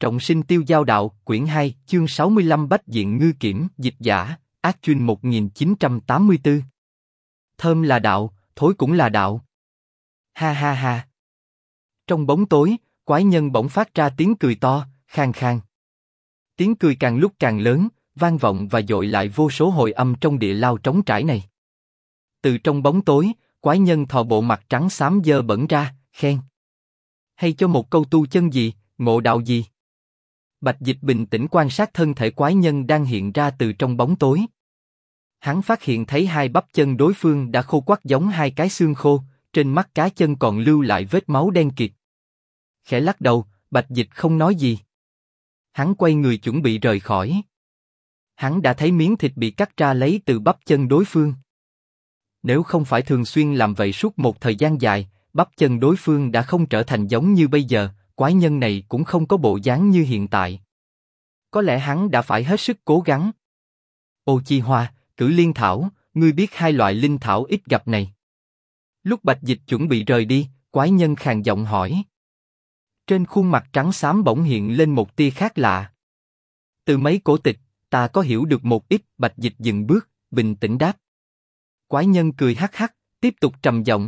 Trọng sinh tiêu giao đạo, quyển 2, chương 65 Bách diện ngư kiểm, dịch giả, Ác Chuyên 1984. Thơm là đạo, thối cũng là đạo. Ha ha ha. Trong bóng tối, quái nhân bỗng phát ra tiếng cười to, khang khang. Tiếng cười càng lúc càng lớn, vang vọng và dội lại vô số hồi âm trong địa lao trống trải này. Từ trong bóng tối, quái nhân thò bộ mặt trắng xám dơ bẩn ra, khen: hay cho một câu tu chân gì, ngộ đạo gì? Bạch Dịch bình tĩnh quan sát thân thể quái nhân đang hiện ra từ trong bóng tối. Hắn phát hiện thấy hai bắp chân đối phương đã khô quắt giống hai cái xương khô, trên mắt cá chân còn lưu lại vết máu đen kịt. Khẽ lắc đầu, Bạch Dịch không nói gì. Hắn quay người chuẩn bị rời khỏi. Hắn đã thấy miếng thịt bị cắt ra lấy từ bắp chân đối phương. Nếu không phải thường xuyên làm vậy suốt một thời gian dài, bắp chân đối phương đã không trở thành giống như bây giờ, quái nhân này cũng không có bộ dáng như hiện tại. Có lẽ hắn đã phải hết sức cố gắng. Ô Chi Hoa, Cử Liên Thảo, ngươi biết hai loại linh thảo ít gặp này. Lúc Bạch Dịch chuẩn bị rời đi, quái nhân khàn giọng hỏi. Trên khuôn mặt trắng xám bỗng hiện lên một tia khác lạ. Từ mấy cổ tịch, ta có hiểu được một ít. Bạch Dịch dừng bước, bình tĩnh đáp. Quái nhân cười hắc hắc, tiếp tục trầm giọng.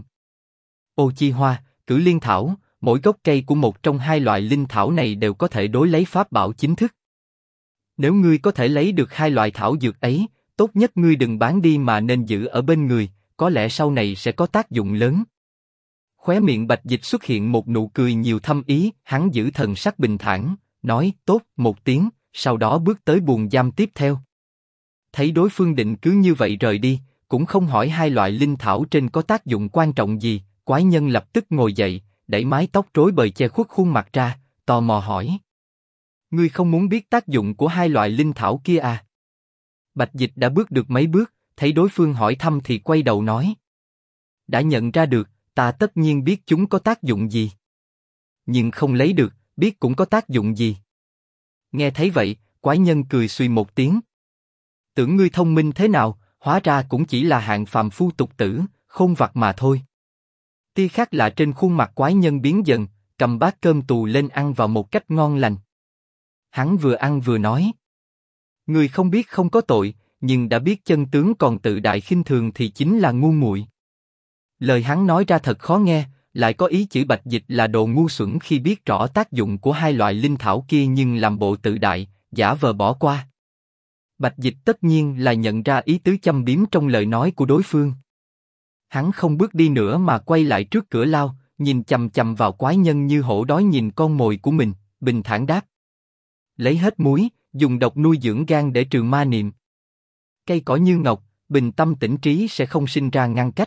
Ô Chi Hoa, Cử Liên Thảo, mỗi gốc cây của một trong hai loại linh thảo này đều có thể đối lấy pháp bảo chính thức. Nếu ngươi có thể lấy được hai loại thảo dược ấy, tốt nhất ngươi đừng bán đi mà nên giữ ở bên người, có lẽ sau này sẽ có tác dụng lớn. Khóe miệng Bạch Dịch xuất hiện một nụ cười nhiều thâm ý, hắn giữ thần sắc bình thản, nói tốt một tiếng, sau đó bước tới buồng giam tiếp theo. Thấy đối phương định cứ như vậy rời đi, cũng không hỏi hai loại linh thảo trên có tác dụng quan trọng gì, quái nhân lập tức ngồi dậy, đẩy mái tóc rối bời che khuất khuôn mặt ra, tò mò hỏi. Ngươi không muốn biết tác dụng của hai loại linh thảo kia à? Bạch Dịch đã bước được mấy bước, thấy đối phương hỏi thăm thì quay đầu nói. Đã nhận ra được, ta tất nhiên biết chúng có tác dụng gì. Nhưng không lấy được, biết cũng có tác dụng gì. Nghe thấy vậy, quái nhân cười suy một tiếng. Tưởng ngươi thông minh thế nào, hóa ra cũng chỉ là hạng phàm phu tục tử, khôn vặt mà thôi. Tia khác lạ trên khuôn mặt quái nhân biến dần, cầm bát cơm tù lên ăn vào một cách ngon lành. Hắn vừa ăn vừa nói. Người không biết không có tội, nhưng đã biết chân tướng còn tự đại khinh thường thì chính là ngu muội. Lời hắn nói ra thật khó nghe, lại có ý chửi Bạch Dịch là đồ ngu xuẩn khi biết rõ tác dụng của hai loại linh thảo kia nhưng làm bộ tự đại, giả vờ bỏ qua. Bạch Dịch tất nhiên là nhận ra ý tứ châm biếm trong lời nói của đối phương. Hắn không bước đi nữa mà quay lại trước cửa lao, nhìn chằm chằm vào quái nhân như hổ đói nhìn con mồi của mình, bình thản đáp. Lấy hết muối, dùng độc nuôi dưỡng gan để trừ ma niệm. Cây cỏ như ngọc, bình tâm tĩnh trí sẽ không sinh ra ngăn cách.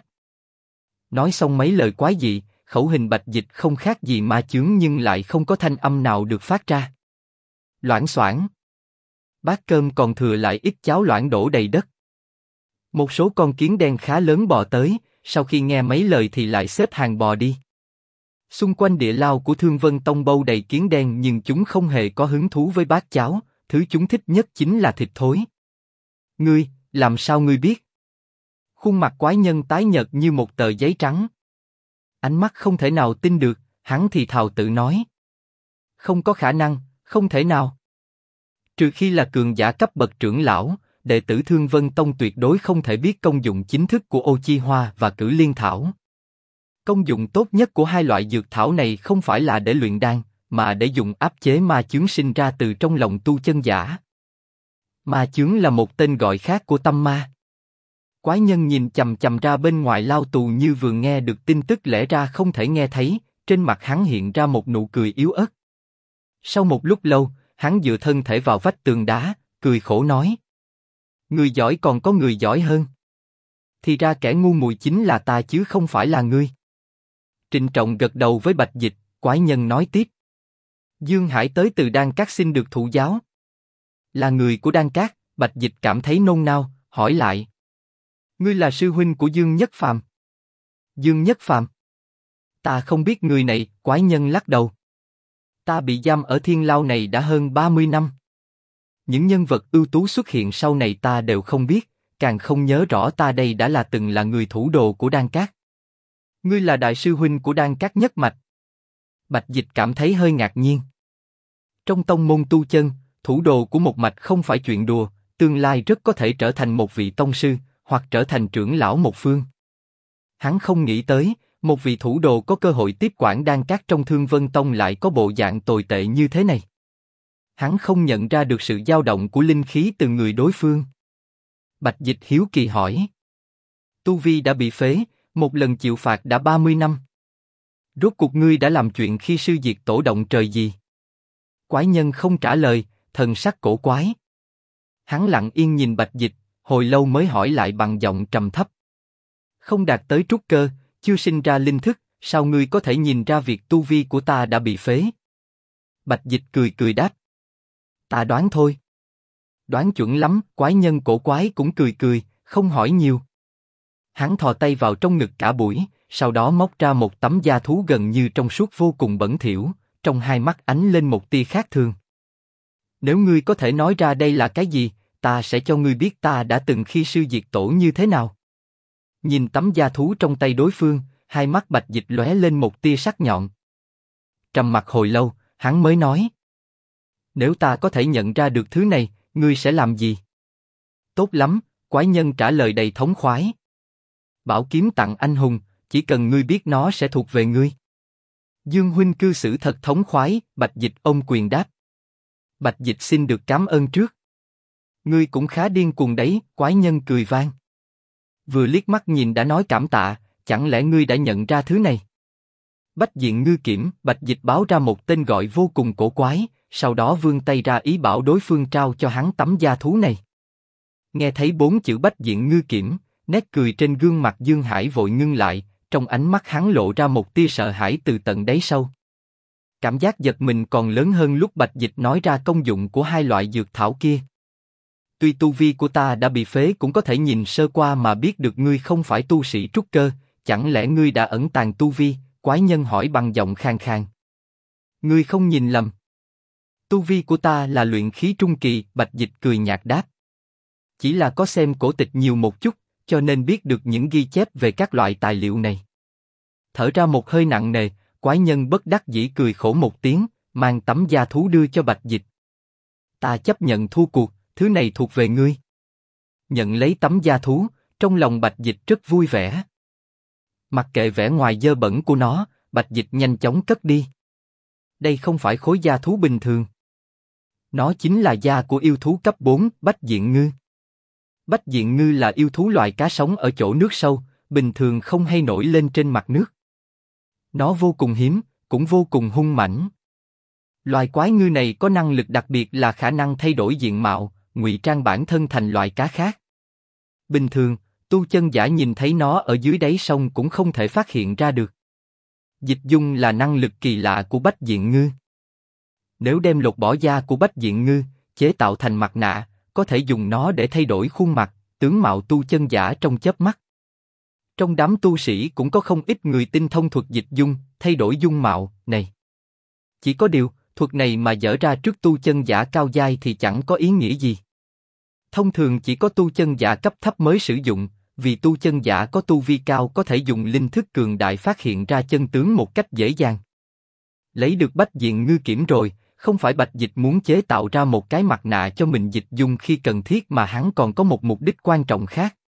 Nói xong mấy lời quái dị, khẩu hình Bạch Dịch không khác gì ma chướng nhưng lại không có thanh âm nào được phát ra. Loảng xoảng. Bát cơm còn thừa lại ít cháo loãng đổ đầy đất. Một số con kiến đen khá lớn bò tới, sau khi nghe mấy lời thì lại xếp hàng bò đi. Xung quanh địa lao của Thương Vân Tông bâu đầy kiến đen nhưng chúng không hề có hứng thú với bát cháo, thứ chúng thích nhất chính là thịt thối. Ngươi, làm sao ngươi biết? Khuôn mặt quái nhân tái nhợt như một tờ giấy trắng. Ánh mắt không thể nào tin được, hắn thì thào tự nói. Không có khả năng, không thể nào. Trừ khi là cường giả cấp bậc trưởng lão, đệ tử Thương Vân Tông tuyệt đối không thể biết công dụng chính thức của Ô Chi Hoa và Cử Liên Thảo. Công dụng tốt nhất của hai loại dược thảo này không phải là để luyện đan, mà để dùng áp chế ma chướng sinh ra từ trong lòng tu chân giả. Ma chướng là một tên gọi khác của tâm ma. Quái nhân nhìn chằm chằm ra bên ngoài lao tù như vừa nghe được tin tức lẽ ra không thể nghe thấy, trên mặt hắn hiện ra một nụ cười yếu ớt. Sau một lúc lâu, hắn dựa thân thể vào vách tường đá, cười khổ nói. Người giỏi còn có người giỏi hơn. Thì ra kẻ ngu muội chính là ta chứ không phải là ngươi. Trịnh trọng gật đầu với Bạch Dịch, quái nhân nói tiếp. Dương Hải tới từ Đan Các xin được thụ giáo. Là người của Đan Các, Bạch Dịch cảm thấy nôn nao, hỏi lại. Ngươi là sư huynh của Dương Nhất Phàm? Dương Nhất Phàm? Ta không biết người này, quái nhân lắc đầu. Ta bị giam ở thiên lao này đã hơn 30 năm. Những nhân vật ưu tú xuất hiện sau này ta đều không biết, càng không nhớ rõ ta đây đã từng là người thủ đồ của Đan Các. Ngươi là đại sư huynh của Đan Các nhất mạch. Bạch Dịch cảm thấy hơi ngạc nhiên. Trong tông môn tu chân, thủ đồ của một mạch không phải chuyện đùa, tương lai rất có thể trở thành một vị tông sư, hoặc trở thành trưởng lão một phương. Hắn không nghĩ tới, một vị thủ đồ có cơ hội tiếp quản đan các trong Thương Vân Tông lại có bộ dạng tồi tệ như thế này. Hắn không nhận ra được sự dao động của linh khí từ người đối phương. Bạch Dịch hiếu kỳ hỏi. Tu vi đã bị phế, một lần chịu phạt đã 30 năm. Rốt cuộc ngươi đã làm chuyện khi sư diệt tổ động trời gì? Quái nhân không trả lời, thần sắc cổ quái. Hắn lặng yên nhìn Bạch Dịch, hồi lâu mới hỏi lại bằng giọng trầm thấp. Không đạt tới trúc cơ, chưa sinh ra linh thức, sao ngươi có thể nhìn ra việc tu vi của ta đã bị phế? Bạch Dịch cười cười đáp. Ta đoán thôi. Đoán chuẩn lắm, quái nhân cổ quái cũng cười cười, không hỏi nhiều. Hắn thò tay vào trong ngực cả buổi, sau đó móc ra một tấm da thú gần như trong suốt vô cùng bẩn thỉu, trong hai mắt ánh lên một tia khác thường. Nếu ngươi có thể nói ra đây là cái gì, ta sẽ cho ngươi biết ta đã từng khi sư diệt tổ như thế nào. Nhìn tấm da thú trong tay đối phương, hai mắt Bạch Dịch lóe lên một tia sắc nhọn. Trầm mặc hồi lâu, hắn mới nói. Nếu ta có thể nhận ra được thứ này, ngươi sẽ làm gì? Tốt lắm, quái nhân trả lời đầy thống khoái. Bảo kiếm tặng anh hùng, chỉ cần ngươi biết nó sẽ thuộc về ngươi. Dương huynh cư xử thật thống khoái, Bạch Dịch ôm quyền đáp. Bạch Dịch xin được cảm ơn trước. Ngươi cũng khá điên cuồng đấy, quái nhân cười vang. Vừa liếc mắt nhìn đã nói cảm tạ, chẳng lẽ ngươi đã nhận ra thứ này? Bách Diện Ngư Kiểm, Bạch Dịch báo ra một tên gọi vô cùng cổ quái, sau đó vươn tay ra ý bảo đối phương trao cho hắn tấm da thú này. Nghe thấy 4 chữ Bách Diện Ngư Kiểm, nét cười trên gương mặt Dương Hải vội ngưng lại, trong ánh mắt hắn lộ ra một tia sợ hãi từ tận đáy sâu. Cảm giác giật mình còn lớn hơn lúc Bạch Dịch nói ra công dụng của hai loại dược thảo kia. Tuy tu vi của ta đã bị phế cũng có thể nhìn sơ qua mà biết được ngươi không phải tu sĩ trúc cơ, chẳng lẽ ngươi đã ẩn tàng tu vi? Quái nhân hỏi bằng giọng khàn khàn. Ngươi không nhìn lầm. Tu vi của ta là luyện khí trung kỳ, Bạch Dịch cười nhạt đáp. Chỉ là có xem cổ tịch nhiều một chút, cho nên biết được những ghi chép về các loại tài liệu này. Thở ra một hơi nặng nề, quái nhân bất đắc dĩ cười khổ một tiếng, mang tấm da thú đưa cho Bạch Dịch. Ta chấp nhận thua cuộc, thứ này thuộc về ngươi. Nhận lấy tấm da thú, trong lòng Bạch Dịch rất vui vẻ. Mặc kệ vẻ ngoài dơ bẩn của nó, Bạch Dịch nhanh chóng cất đi. Đây không phải khối da thú bình thường. Nó chính là da của yêu thú cấp 4, Bách Diện Ngư. Bách Diện Ngư là yêu thú loài cá sống ở chỗ nước sâu, bình thường không hay nổi lên trên mặt nước. Nó vô cùng hiếm, cũng vô cùng hung mãnh. Loài quái ngư này có năng lực đặc biệt là khả năng thay đổi diện mạo, ngụy trang bản thân thành loài cá khác. Bình thường, tu chân giả nhìn thấy nó ở dưới đáy sông cũng không thể phát hiện ra được. Dịch dung là năng lực kỳ lạ của Bách Diện Ngư. Nếu đem lột bỏ da của Bách Diện Ngư, chế tạo thành mặt nạ, có thể dùng nó để thay đổi khuôn mặt, tướng mạo tu chân giả trong chớp mắt. Trong đám tu sĩ cũng có không ít người tinh thông thuật dịch dung, thay đổi dung mạo này. Chỉ có điều, thuật này mà dở ra trước tu chân giả cao giai thì chẳng có ý nghĩa gì. Thông thường chỉ có tu chân giả cấp thấp mới sử dụng, vì tu chân giả có tu vi cao có thể dùng linh thức cường đại phát hiện ra chân tướng một cách dễ dàng. Lấy được Bách Diện Ngư Kiểm rồi, không phải Bạch Dịch muốn chế tạo ra một cái mặt nạ cho mình dịch dung khi cần thiết mà hắn còn có một mục đích quan trọng khác.